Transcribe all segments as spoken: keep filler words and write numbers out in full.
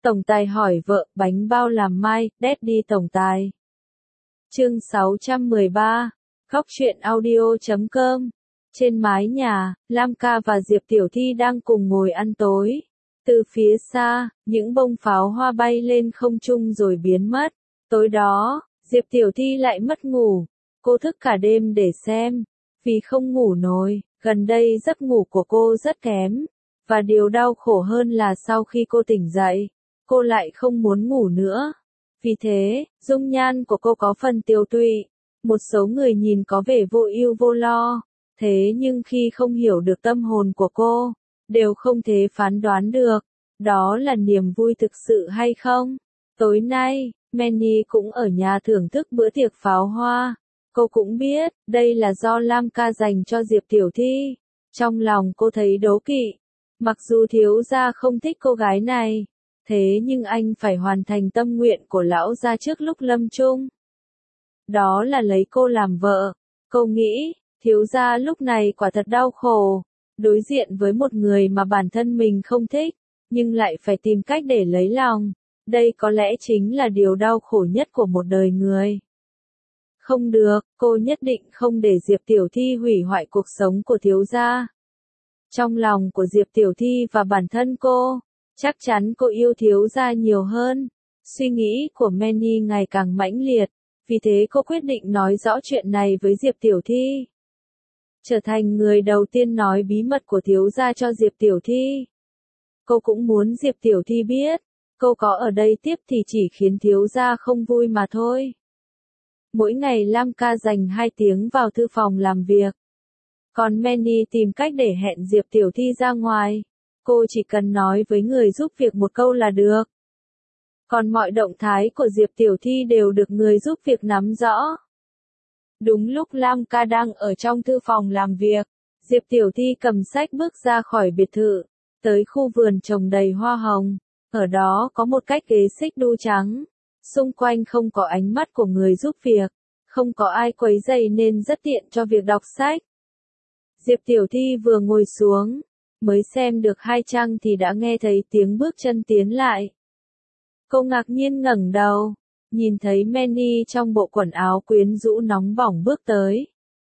Tổng tài hỏi vợ, bánh bao làm mai, Daddy tổng tài. Chương sáu trăm mười ba, Góc truyện audio chấm com. Trên mái nhà, Lam Ca và Diệp Tiểu Thi đang cùng ngồi ăn tối. Từ phía xa, những bông pháo hoa bay lên không trung rồi biến mất. Tối đó, Diệp Tiểu Thi lại mất ngủ. Cô thức cả đêm để xem. Vì không ngủ nổi, gần đây giấc ngủ của cô rất kém. Và điều đau khổ hơn là sau khi cô tỉnh dậy, cô lại không muốn ngủ nữa. Vì thế, dung nhan của cô có phần tiều tụy. Một số người nhìn có vẻ vô ưu vô lo. Thế nhưng khi không hiểu được tâm hồn của cô, đều không thể phán đoán được, đó là niềm vui thực sự hay không. Tối nay, Manny cũng ở nhà thưởng thức bữa tiệc pháo hoa. Cô cũng biết, đây là do Lam Ca dành cho Diệp Tiểu Thi. Trong lòng cô thấy đố kỵ. Mặc dù thiếu gia không thích cô gái này, thế nhưng anh phải hoàn thành tâm nguyện của lão gia trước lúc lâm chung. Đó là lấy cô làm vợ. Cô nghĩ, thiếu gia lúc này quả thật đau khổ, đối diện với một người mà bản thân mình không thích, nhưng lại phải tìm cách để lấy lòng. Đây có lẽ chính là điều đau khổ nhất của một đời người. Không được, cô nhất định không để Diệp Tiểu Thi hủy hoại cuộc sống của thiếu gia. Trong lòng của Diệp Tiểu Thi và bản thân cô, chắc chắn cô yêu thiếu gia nhiều hơn. Suy nghĩ của Manny ngày càng mãnh liệt, vì thế cô quyết định nói rõ chuyện này với Diệp Tiểu Thi. Trở thành người đầu tiên nói bí mật của thiếu gia cho Diệp Tiểu Thi. Cô cũng muốn Diệp Tiểu Thi biết, cô có ở đây tiếp thì chỉ khiến thiếu gia không vui mà thôi. Mỗi ngày Lam Ca dành hai tiếng vào thư phòng làm việc. Còn Manny tìm cách để hẹn Diệp Tiểu Thi ra ngoài. Cô chỉ cần nói với người giúp việc một câu là được. Còn mọi động thái của Diệp Tiểu Thi đều được người giúp việc nắm rõ. Đúng lúc Lam Ca đang ở trong thư phòng làm việc, Diệp Tiểu Thi cầm sách bước ra khỏi biệt thự, tới khu vườn trồng đầy hoa hồng. Ở đó có một cái ghế xích đu trắng. Xung quanh không có ánh mắt của người giúp việc, không có ai quấy rầy nên rất tiện cho việc đọc sách. Diệp Tiểu Thi vừa ngồi xuống, mới xem được hai trang thì đã nghe thấy tiếng bước chân tiến lại. Cô ngạc nhiên ngẩng đầu, nhìn thấy Manny trong bộ quần áo quyến rũ nóng bỏng bước tới.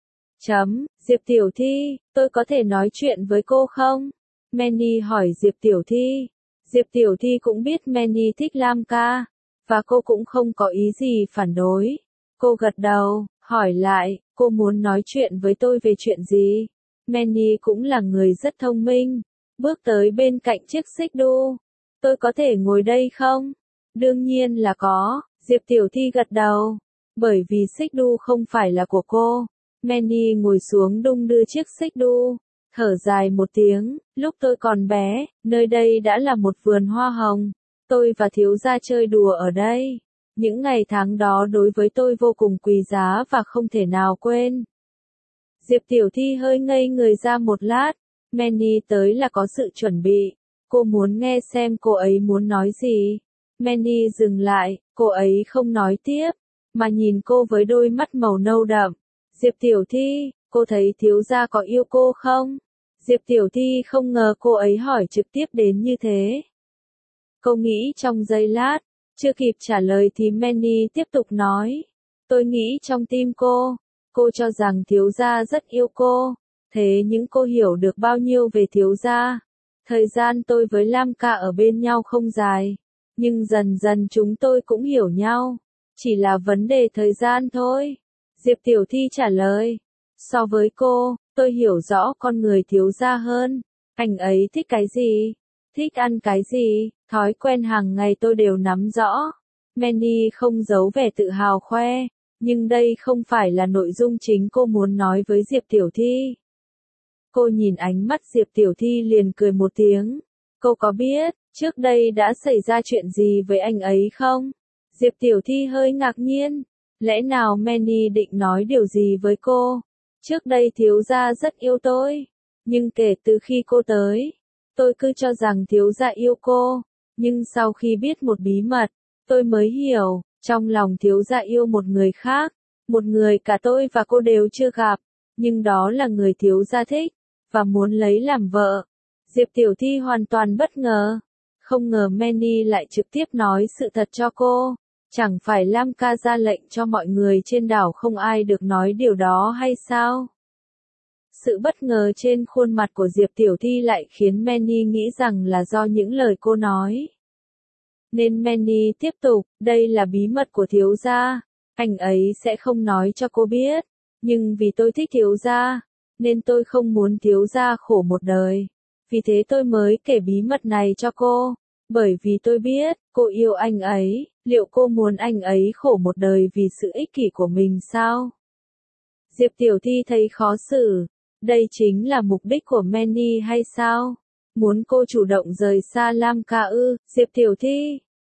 Chấm, Diệp Tiểu Thi, tôi có thể nói chuyện với cô không? Manny hỏi Diệp Tiểu Thi. Diệp Tiểu Thi cũng biết Manny thích Lam Ca, và cô cũng không có ý gì phản đối. Cô gật đầu, hỏi lại, cô muốn nói chuyện với tôi về chuyện gì? Manny cũng là người rất thông minh, bước tới bên cạnh chiếc xích đu. Tôi có thể ngồi đây không? Đương nhiên là có, Diệp Tiểu Thi gật đầu. Bởi vì xích đu không phải là của cô. Manny ngồi xuống đung đưa chiếc xích đu, thở dài một tiếng. Lúc tôi còn bé, nơi đây đã là một vườn hoa hồng. Tôi và thiếu gia chơi đùa ở đây. Những ngày tháng đó đối với tôi vô cùng quý giá và không thể nào quên. Diệp Tiểu Thi hơi ngây người ra một lát. Manny tới là có sự chuẩn bị. Cô muốn nghe xem cô ấy muốn nói gì. Manny dừng lại, cô ấy không nói tiếp, mà nhìn cô với đôi mắt màu nâu đậm. Diệp Tiểu Thi, cô thấy thiếu gia có yêu cô không? Diệp Tiểu Thi không ngờ cô ấy hỏi trực tiếp đến như thế. Cô nghĩ trong giây lát, chưa kịp trả lời thì Manny tiếp tục nói. Tôi nghĩ trong tim cô, cô cho rằng thiếu gia rất yêu cô. Thế nhưng cô hiểu được bao nhiêu về thiếu gia? Thời gian tôi với Lam Ca ở bên nhau không dài, nhưng dần dần chúng tôi cũng hiểu nhau. Chỉ là vấn đề thời gian thôi. Diệp Tiểu Thi trả lời. So với cô, tôi hiểu rõ con người thiếu gia hơn. Anh ấy thích cái gì? Thích ăn cái gì? Thói quen hàng ngày tôi đều nắm rõ. Manny không giấu vẻ tự hào khoe. Nhưng đây không phải là nội dung chính cô muốn nói với Diệp Tiểu Thi. Cô nhìn ánh mắt Diệp Tiểu Thi liền cười một tiếng. Cô có biết, trước đây đã xảy ra chuyện gì với anh ấy không? Diệp Tiểu Thi hơi ngạc nhiên. Lẽ nào Manny định nói điều gì với cô? Trước đây thiếu gia rất yêu tôi. Nhưng kể từ khi cô tới, tôi cứ cho rằng thiếu gia yêu cô. Nhưng sau khi biết một bí mật, tôi mới hiểu, trong lòng thiếu gia yêu một người khác. Một người cả tôi và cô đều chưa gặp. Nhưng đó là người thiếu gia thích, và muốn lấy làm vợ. Diệp Tiểu Thi hoàn toàn bất ngờ. Không ngờ Manny lại trực tiếp nói sự thật cho cô. Chẳng phải Lam ca ra lệnh cho mọi người trên đảo không ai được nói điều đó hay sao? Sự bất ngờ trên khuôn mặt của Diệp Tiểu Thi lại khiến Manny nghĩ rằng là do những lời cô nói. Nên Manny tiếp tục, đây là bí mật của thiếu gia, anh ấy sẽ không nói cho cô biết, nhưng vì tôi thích thiếu gia, nên tôi không muốn thiếu gia khổ một đời. Vì thế tôi mới kể bí mật này cho cô, bởi vì tôi biết, cô yêu anh ấy, liệu cô muốn anh ấy khổ một đời vì sự ích kỷ của mình sao? Diệp Tiểu Thi thấy khó xử, đây chính là mục đích của Manny hay sao? Muốn cô chủ động rời xa Lam ca ư, Diệp Tiểu Thi?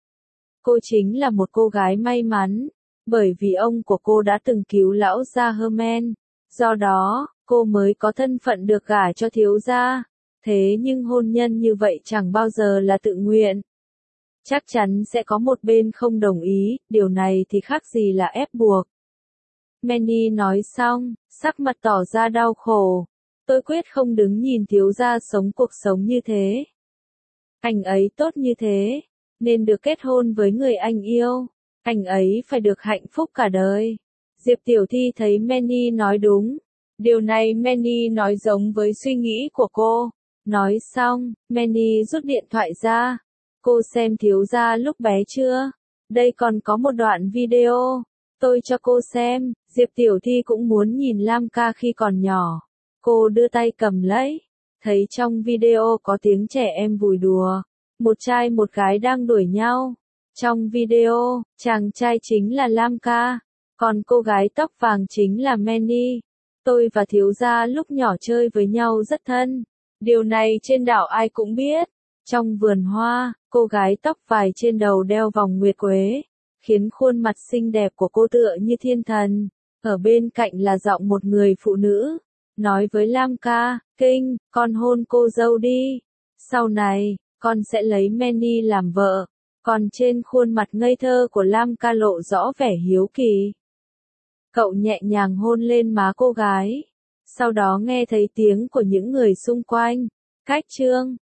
Cô chính là một cô gái may mắn, bởi vì ông của cô đã từng cứu lão gia Herman, do đó, cô mới có thân phận được gả cho thiếu gia. Thế nhưng hôn nhân như vậy chẳng bao giờ là tự nguyện. Chắc chắn sẽ có một bên không đồng ý, điều này thì khác gì là ép buộc. Manny nói xong, sắc mặt tỏ ra đau khổ. Tôi quyết không đứng nhìn thiếu gia sống cuộc sống như thế. Anh ấy tốt như thế, nên được kết hôn với người anh yêu. Anh ấy phải được hạnh phúc cả đời. Diệp Tiểu Thi thấy Manny nói đúng. Điều này Manny nói giống với suy nghĩ của cô. Nói xong, Manny rút điện thoại ra. Cô xem thiếu gia lúc bé chưa? Đây còn có một đoạn video. Tôi cho cô xem. Diệp Tiểu Thi cũng muốn nhìn Lam ca khi còn nhỏ. Cô đưa tay cầm lấy. Thấy trong video có tiếng trẻ em vui đùa. Một trai một gái đang đuổi nhau. Trong video, chàng trai chính là Lam ca. Còn cô gái tóc vàng chính là Manny. Tôi và thiếu gia lúc nhỏ chơi với nhau rất thân. Điều này trên đảo ai cũng biết. Trong vườn hoa, cô gái tóc vàng trên đầu đeo vòng nguyệt quế, khiến khuôn mặt xinh đẹp của cô tựa như thiên thần. Ở bên cạnh là giọng một người phụ nữ, nói với Lam ca, Kinh, con hôn cô dâu đi. Sau này, con sẽ lấy Manny làm vợ. Còn trên khuôn mặt ngây thơ của Lam ca lộ rõ vẻ hiếu kỳ. Cậu nhẹ nhàng hôn lên má cô gái. Sau đó nghe thấy tiếng của những người xung quanh. Cách chương